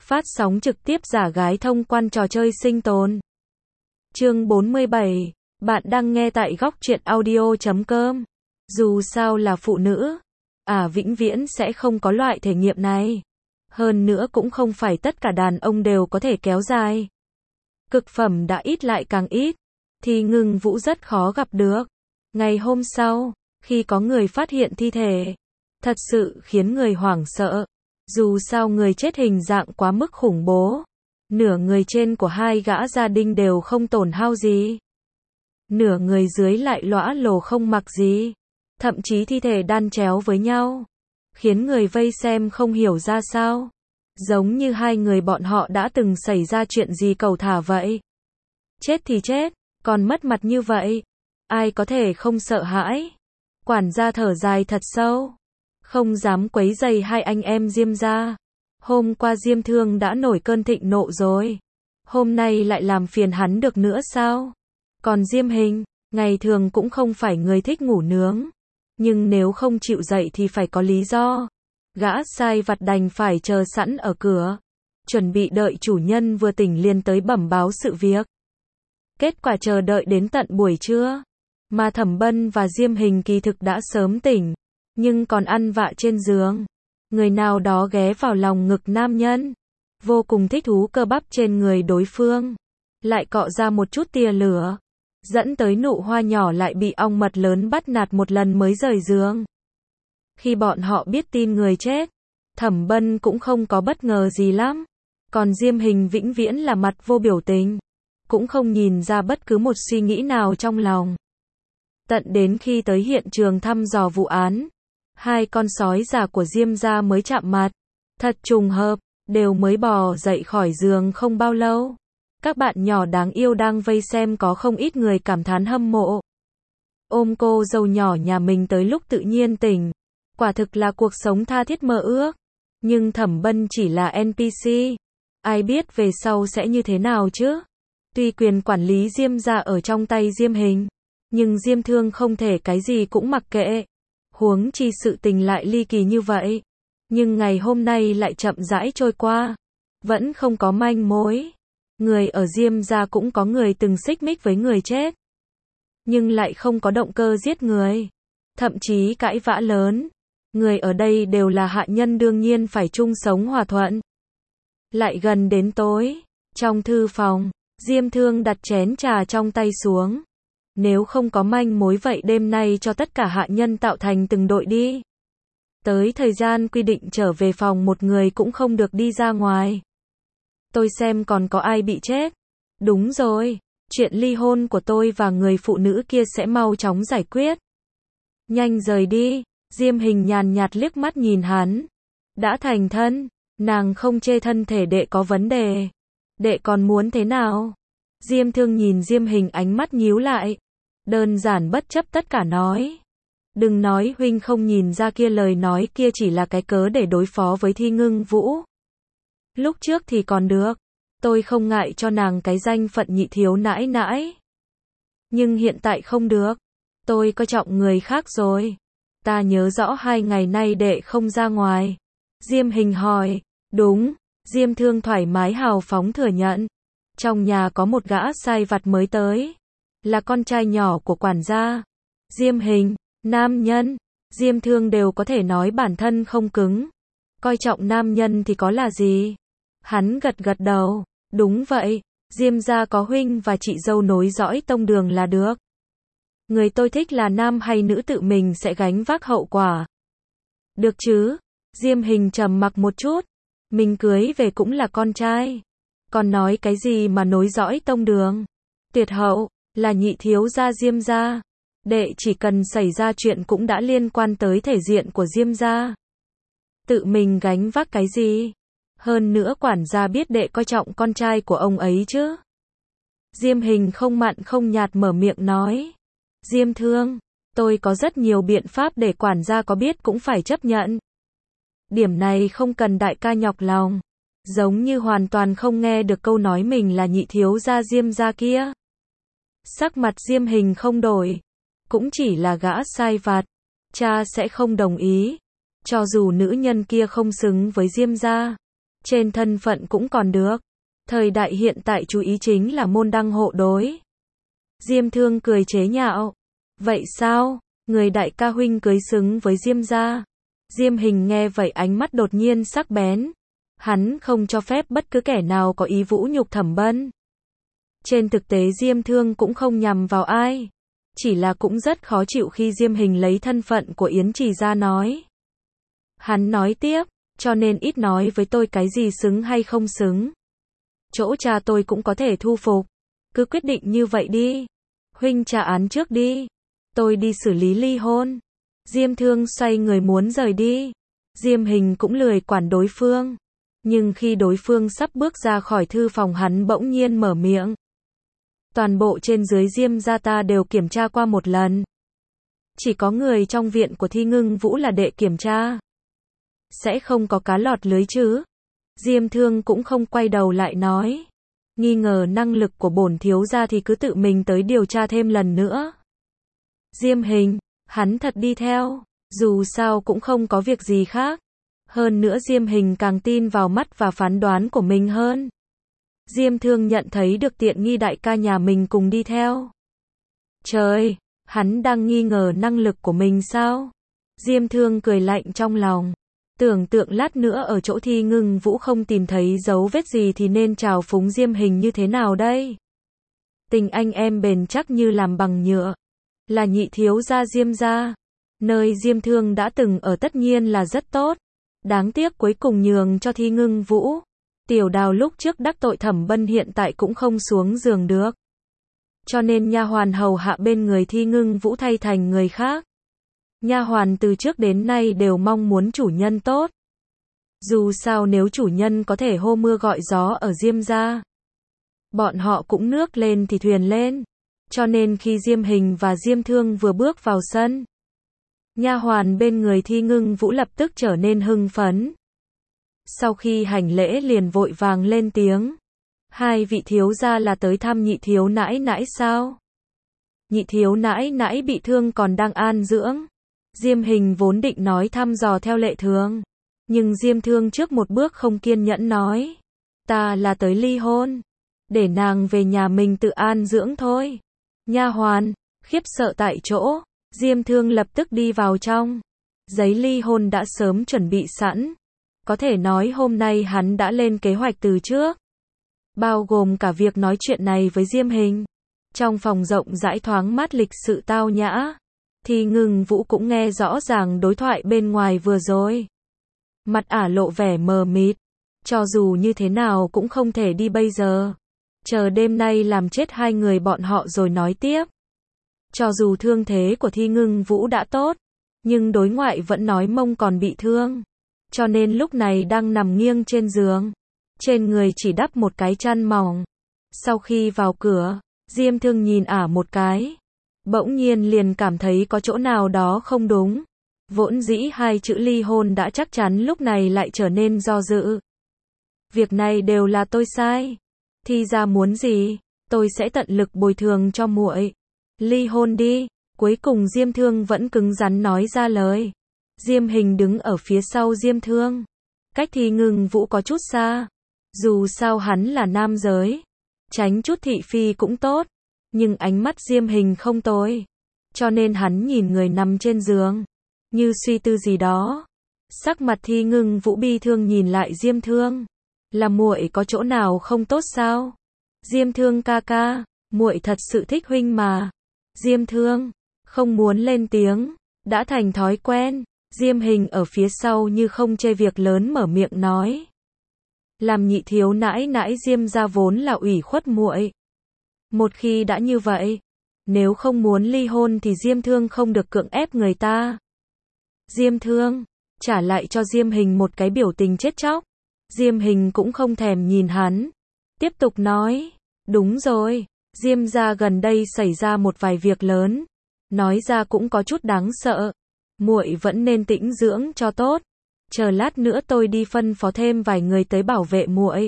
Phát sóng trực tiếp giả gái thông quan trò chơi sinh tồn. Chương 47. Bạn đang nghe tại góc truyện audio.com. Dù sao là phụ nữ, vĩnh viễn sẽ không có loại thể nghiệm này. Hơn nữa cũng không phải tất cả đàn ông đều có thể kéo dài. Cực phẩm đã ít lại càng ít, thì Ngưng Vũ rất khó gặp được. Ngày hôm sau, khi có người phát hiện thi thể, thật sự khiến người hoảng sợ. Dù sao người chết hình dạng quá mức khủng bố. Nửa người trên của hai gã gia đình đều không tổn hao gì. Nửa người dưới lại lõa lồ không mặc gì. Thậm chí thi thể đan chéo với nhau, khiến người vây xem không hiểu ra sao. Giống như hai người bọn họ đã từng xảy ra chuyện gì cẩu thả vậy. Chết thì chết, còn mất mặt như vậy, ai có thể không sợ hãi. Quản gia thở dài thật sâu, không dám quấy rầy hai anh em Diêm gia. Hôm qua Diêm Thương đã nổi cơn thịnh nộ rồi, hôm nay lại làm phiền hắn được nữa sao? Còn Diêm Hình, ngày thường cũng không phải người thích ngủ nướng, nhưng nếu không chịu dậy thì phải có lý do. Gã sai vặt đành phải chờ sẵn ở cửa, chuẩn bị đợi chủ nhân vừa tỉnh liền tới bẩm báo sự việc. Kết quả chờ đợi đến tận buổi trưa, mà Thẩm Bân và Diêm Hình kỳ thực đã sớm tỉnh, nhưng còn ăn vạ trên giường. Người nào đó ghé vào lòng ngực nam nhân, vô cùng thích thú cơ bắp trên người đối phương, lại cọ ra một chút tia lửa, dẫn tới nụ hoa nhỏ lại bị ong mật lớn bắt nạt một lần mới rời giường. Khi bọn họ biết tin người chết, Thẩm Bân cũng không có bất ngờ gì lắm, còn Diêm Hình vĩnh viễn là mặt vô biểu tình, cũng không nhìn ra bất cứ một suy nghĩ nào trong lòng. Tận đến khi tới hiện trường thăm dò vụ án, hai con sói già của Diêm gia mới chạm mặt. Thật trùng hợp, đều mới bò dậy khỏi giường không bao lâu. Các bạn nhỏ đáng yêu đang vây xem có không ít người cảm thán hâm mộ. Ôm cô dâu nhỏ nhà mình tới lúc tự nhiên tỉnh. Quả thực là cuộc sống tha thiết mơ ước. Nhưng Thẩm Bân chỉ là NPC. Ai biết về sau sẽ như thế nào chứ? Tuy quyền quản lý Diêm gia ở trong tay Diêm Hình, nhưng Diêm Thương không thể cái gì cũng mặc kệ. Huống chi sự tình lại ly kỳ như vậy. Nhưng ngày hôm nay lại chậm rãi trôi qua, vẫn không có manh mối. Người ở Diêm gia cũng có người từng xích mích với người chết, nhưng lại không có động cơ giết người, thậm chí cãi vã lớn. Người ở đây đều là hạ nhân, đương nhiên phải chung sống hòa thuận. Lại gần đến tối, trong thư phòng, Diêm Thương đặt chén trà trong tay xuống. Nếu không có manh mối vậy đêm nay cho tất cả hạ nhân tạo thành từng đội đi. Tới thời gian quy định trở về phòng một người cũng không được đi ra ngoài. Tôi xem còn có ai bị chết. Đúng rồi, chuyện ly hôn của tôi và người phụ nữ kia sẽ mau chóng giải quyết. Nhanh rời đi. Diêm Hình nhàn nhạt liếc mắt nhìn hắn. Đã thành thân, nàng không chê thân thể đệ có vấn đề. Đệ còn muốn thế nào? Diêm Thương nhìn Diêm Hình, ánh mắt nhíu lại. Đơn giản bất chấp tất cả nói. Đừng nói huynh không nhìn ra kia lời nói kia chỉ là cái cớ để đối phó với Thi Ngưng Vũ. Lúc trước thì còn được, tôi không ngại cho nàng cái danh phận nhị thiếu nãi nãi. Nhưng hiện tại không được, tôi coi trọng người khác rồi. Ta nhớ rõ 2 ngày nay đệ không ra ngoài. Diêm Hình hỏi. Đúng. Diêm Thương thoải mái hào phóng thừa nhận. Trong nhà có một gã sai vặt mới tới, là con trai nhỏ của quản gia. Diêm Hình, nam nhân. Diêm Thương đều có thể nói bản thân không cứng, coi trọng nam nhân thì có là gì. Hắn gật gật đầu. Đúng vậy, Diêm gia có huynh và chị dâu nối dõi tông đường là được. Người tôi thích là nam hay nữ tự mình sẽ gánh vác hậu quả. Được chứ? Diêm Hình trầm mặc một chút. Mình cưới về cũng là con trai, còn nói cái gì mà nối dõi tông đường. Tuyệt hậu là nhị thiếu gia Diêm gia. Đệ chỉ cần xảy ra chuyện cũng đã liên quan tới thể diện của Diêm gia. Tự mình gánh vác cái gì? Hơn nữa quản gia biết đệ coi trọng con trai của ông ấy chứ. Diêm Hình không mặn không nhạt mở miệng nói. Diêm Thương, tôi có rất nhiều biện pháp để quản gia có biết cũng phải chấp nhận. Điểm này không cần đại ca nhọc lòng. Giống như hoàn toàn không nghe được câu nói mình là nhị thiếu gia Diêm gia kia. Sắc mặt Diêm Hình không đổi. Cũng chỉ là gã sai vặt, cha sẽ không đồng ý. Cho dù nữ nhân kia không xứng với Diêm gia, trên thân phận cũng còn được. Thời đại hiện tại chú ý chính là môn đăng hộ đối. Diêm Thương cười chế nhạo. Vậy sao? Người đại ca huynh cưới xứng với Diêm gia. Diêm Hình nghe vậy ánh mắt đột nhiên sắc bén. Hắn không cho phép bất cứ kẻ nào có ý vũ nhục Thẩm Bân. Trên thực tế Diêm Thương cũng không nhằm vào ai. Chỉ là cũng rất khó chịu khi Diêm Hình lấy thân phận của Yến Trì ra nói. Hắn nói tiếp, cho nên ít nói với tôi cái gì xứng hay không xứng. Chỗ cha tôi cũng có thể thu phục. Cứ quyết định như vậy đi. Huynh trả án trước đi. Tôi đi xử lý ly hôn. Diêm Thương xoay người muốn rời đi. Diêm Hình cũng lười quản đối phương. Nhưng khi đối phương sắp bước ra khỏi thư phòng hắn bỗng nhiên mở miệng. Toàn bộ trên dưới Diêm gia ta đều kiểm tra qua một lần. Chỉ có người trong viện của Thi Ngưng Vũ là đệ kiểm tra. Sẽ không có cá lọt lưới chứ? Diêm Thương cũng không quay đầu lại nói. Nghi ngờ năng lực của bổn thiếu gia thì cứ tự mình tới điều tra thêm lần nữa. Diêm Hình, hắn thật đi theo, dù sao cũng không có việc gì khác. Hơn nữa Diêm Hình càng tin vào mắt và phán đoán của mình hơn. Diêm Thương nhận thấy được tiện nghi đại ca nhà mình cùng đi theo. Trời, hắn đang nghi ngờ năng lực của mình sao? Diêm Thương cười lạnh trong lòng. Tưởng tượng lát nữa ở chỗ Thi Ngưng Vũ không tìm thấy dấu vết gì thì nên trào phúng Diêm Hình như thế nào đây? Tình anh em bền chắc như làm bằng nhựa. Là nhị thiếu gia Diêm gia. Nơi Diêm Thương đã từng ở tất nhiên là rất tốt. Đáng tiếc cuối cùng nhường cho Thi Ngưng Vũ. Tiểu Đào lúc trước đắc tội Thẩm Bân hiện tại cũng không xuống giường được. Cho nên nha hoàn hầu hạ bên người Thi Ngưng Vũ thay thành người khác. Nha hoàn từ trước đến nay đều mong muốn chủ nhân tốt. Dù sao nếu chủ nhân có thể hô mưa gọi gió ở Diêm gia, bọn họ cũng nước lên thì thuyền lên. Cho nên khi Diêm Hình và Diêm Thương vừa bước vào sân, nha hoàn bên người Thi Ngưng Vũ lập tức trở nên hưng phấn. Sau khi hành lễ liền vội vàng lên tiếng. Hai vị thiếu gia là tới thăm nhị thiếu nãi nãi sao? Nhị thiếu nãi nãi bị thương còn đang an dưỡng. Diêm Hình vốn định nói thăm dò theo lệ thường. Nhưng Diêm Thương trước một bước không kiên nhẫn nói. Ta là tới ly hôn. Để nàng về nhà mình tự an dưỡng thôi. Nha hoàn, khiếp sợ tại chỗ. Diêm Thương lập tức đi vào trong. Giấy ly hôn đã sớm chuẩn bị sẵn. Có thể nói hôm nay hắn đã lên kế hoạch từ trước. Bao gồm cả việc nói chuyện này với Diêm Hình. Trong phòng rộng rãi thoáng mát lịch sự tao nhã. Thì Ngưng Vũ cũng nghe rõ ràng đối thoại bên ngoài vừa rồi. Mặt ả lộ vẻ mờ mịt. Cho dù như thế nào cũng không thể đi bây giờ. Chờ đêm nay làm chết hai người bọn họ rồi nói tiếp. Cho dù thương thế của Thi Ngưng Vũ đã tốt. Nhưng đối ngoại vẫn nói mông còn bị thương. Cho nên lúc này đang nằm nghiêng trên giường. Trên người chỉ đắp một cái chăn mỏng. Sau khi vào cửa, Diêm Thương nhìn ả một cái. Bỗng nhiên liền cảm thấy có chỗ nào đó không đúng. Vốn dĩ hai chữ ly hôn đã chắc chắn lúc này lại trở nên do dự. Việc này đều là tôi sai. Thi ra muốn gì, tôi sẽ tận lực bồi thường cho muội. Ly hôn đi. Cuối cùng Diêm Thương vẫn cứng rắn nói ra lời. Diêm Hình đứng ở phía sau Diêm Thương. Cách Thi Ngưng Vũ có chút xa. Dù sao hắn là nam giới. Tránh chút thị phi cũng tốt. Nhưng ánh mắt Diêm Hình không tồi. Cho nên hắn nhìn người nằm trên giường. Như suy tư gì đó. Sắc mặt Thi Ngưng Vũ bi thương nhìn lại Diêm Thương. Là muội có chỗ nào không tốt sao? Diêm Thương ca ca, muội thật sự thích huynh mà. Diêm Thương không muốn lên tiếng. Đã thành thói quen. Diêm Hình ở phía sau như không chê việc lớn mở miệng nói. Làm nhị thiếu nãi nãi Diêm gia vốn là ủy khuất muội. Một khi đã như vậy, nếu không muốn ly hôn thì Diêm Thương không được cưỡng ép người ta. Diêm Thương trả lại cho Diêm Hình một cái biểu tình chết chóc. Diêm Hình cũng không thèm nhìn hắn. Tiếp tục nói, đúng rồi, Diêm gia gần đây xảy ra một vài việc lớn. Nói ra cũng có chút đáng sợ. Muội vẫn nên tĩnh dưỡng cho tốt. Chờ lát nữa tôi đi phân phó thêm vài người tới bảo vệ muội.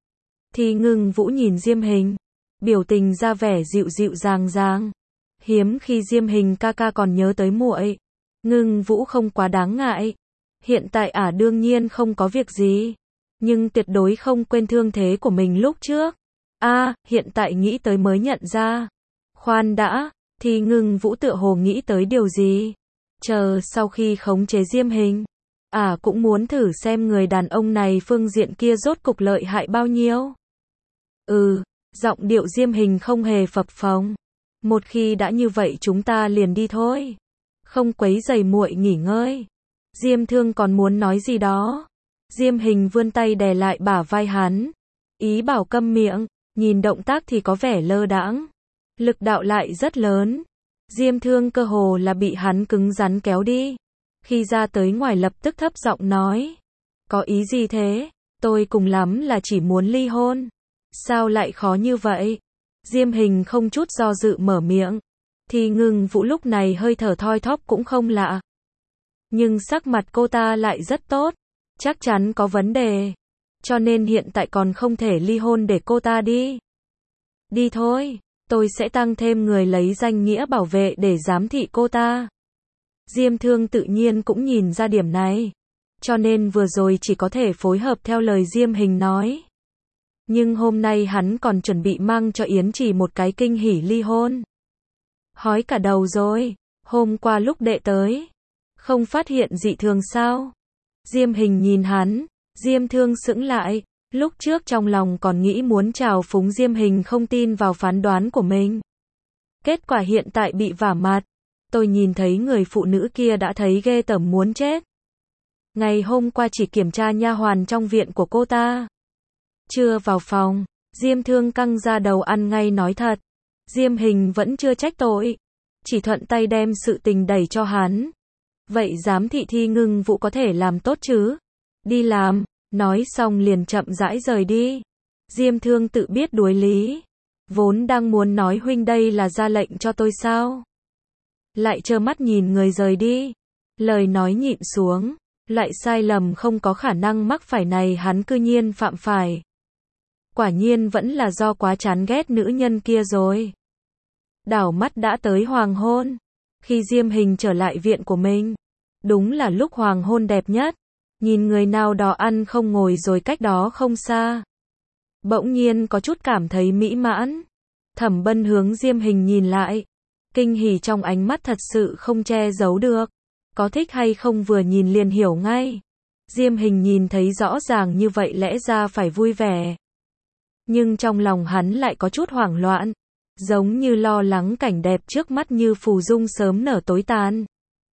Thì Ngưng Vũ nhìn Diêm Hình, biểu tình ra vẻ dịu dịu dàng dàng. Hiếm khi Diêm Hình ca ca còn nhớ tới muội. Ngưng Vũ không quá đáng ngại. Hiện tại ả đương nhiên không có việc gì. nhưng tuyệt đối không quên thương thế của mình lúc trước. Hiện tại nghĩ tới mới nhận ra. Khoan đã, Thi Ngưng Vũ tựa hồ nghĩ tới điều gì. Chờ sau khi khống chế Diêm Hình, cũng muốn thử xem người đàn ông này phương diện kia rốt cục lợi hại bao nhiêu. Giọng điệu Diêm Hình không hề phập phồng. Một khi đã như vậy chúng ta liền đi thôi. Không quấy rầy muội nghỉ ngơi. Diêm Thương còn muốn nói gì đó. Diêm Hình vươn tay đè lại bả vai hắn. Ý bảo câm miệng, nhìn động tác thì có vẻ lơ đãng. Lực đạo lại rất lớn. Diêm Thương cơ hồ là bị hắn cứng rắn kéo đi. Khi ra tới ngoài lập tức thấp giọng nói. Có ý gì thế? Tôi cùng lắm là chỉ muốn ly hôn. Sao lại khó như vậy? Diêm Hình không chút do dự mở miệng. Thi Ngưng Vũ lúc này hơi thở thoi thóp cũng không lạ. Nhưng sắc mặt cô ta lại rất tốt. Chắc chắn có vấn đề. Cho nên hiện tại còn không thể ly hôn để cô ta đi. Đi thôi, tôi sẽ tăng thêm người lấy danh nghĩa bảo vệ để giám thị cô ta. Diêm Thương tự nhiên cũng nhìn ra điểm này. Cho nên vừa rồi chỉ có thể phối hợp theo lời Diêm Hình nói. Nhưng hôm nay hắn còn chuẩn bị mang cho Yến Trì một cái kinh hỉ ly hôn. Hói cả đầu rồi, hôm qua lúc đệ tới, không phát hiện dị thường sao? Diêm Hình nhìn hắn, Diêm Thương sững lại, lúc trước trong lòng còn nghĩ muốn trào phúng Diêm Hình không tin vào phán đoán của mình. Kết quả hiện tại bị vả mặt, tôi nhìn thấy người phụ nữ kia đã thấy ghê tởm muốn chết. Ngày hôm qua chỉ kiểm tra nha hoàn trong viện của cô ta. Chưa vào phòng, Diêm Thương căng ra đầu ăn ngay nói thật. Diêm Hình vẫn chưa trách tội, chỉ thuận tay đem sự tình đẩy cho hắn. Vậy giám thị Thi Ngưng Vũ có thể làm tốt chứ? Đi làm, nói xong liền chậm rãi rời đi. Diêm Thương tự biết đuối lý. Vốn đang muốn nói huynh đây là ra lệnh cho tôi sao? Lại trơ mắt nhìn người rời đi. Lời nói nhịn xuống, lại sai lầm không có khả năng mắc phải này hắn cư nhiên phạm phải. Quả nhiên vẫn là do quá chán ghét nữ nhân kia rồi. Đảo mắt đã tới hoàng hôn. Khi Diêm Hình trở lại viện của mình, đúng là lúc hoàng hôn đẹp nhất. Nhìn người nào đó ăn không ngồi rồi cách đó không xa. Bỗng nhiên có chút cảm thấy mỹ mãn. Thẩm Bân hướng Diêm Hình nhìn lại. Kinh hỉ trong ánh mắt thật sự không che giấu được. Có thích hay không vừa nhìn liền hiểu ngay. Diêm Hình nhìn thấy rõ ràng như vậy lẽ ra phải vui vẻ. Nhưng trong lòng hắn lại có chút hoảng loạn. Giống như lo lắng cảnh đẹp trước mắt như phù dung sớm nở tối tàn.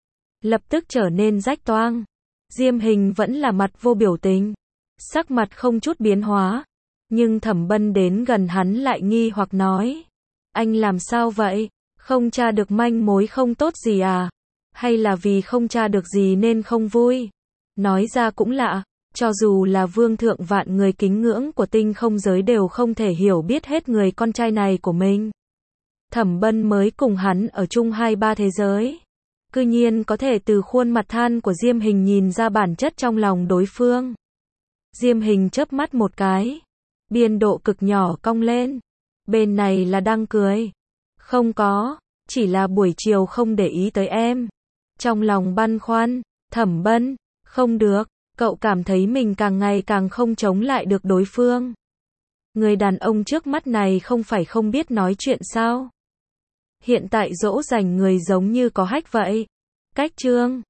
Lập tức trở nên rách toang. Diêm Hình vẫn là mặt vô biểu tình. Sắc mặt không chút biến hóa. Nhưng Thẩm Bân đến gần hắn lại nghi hoặc nói. Anh làm sao vậy? Không tra được manh mối không tốt gì à? Hay là vì không tra được gì nên không vui? Nói ra cũng lạ. Cho dù là vương thượng vạn người kính ngưỡng của tinh không giới đều không thể hiểu biết hết người con trai này của mình. Thẩm Bân mới cùng hắn ở chung 2-3 thế giới. Cư nhiên có thể từ khuôn mặt than của Diêm Hình nhìn ra bản chất trong lòng đối phương. Diêm Hình chớp mắt một cái. Biên độ cực nhỏ cong lên. Bên này là đang cười. Không có, chỉ là buổi chiều không để ý tới em. Trong lòng băn khoăn, Thẩm Bân, không được. Cậu cảm thấy mình càng ngày càng không chống lại được đối phương. Người đàn ông trước mắt này không phải không biết nói chuyện sao? Hiện tại dỗ dành người giống như có hách vậy. Cách chương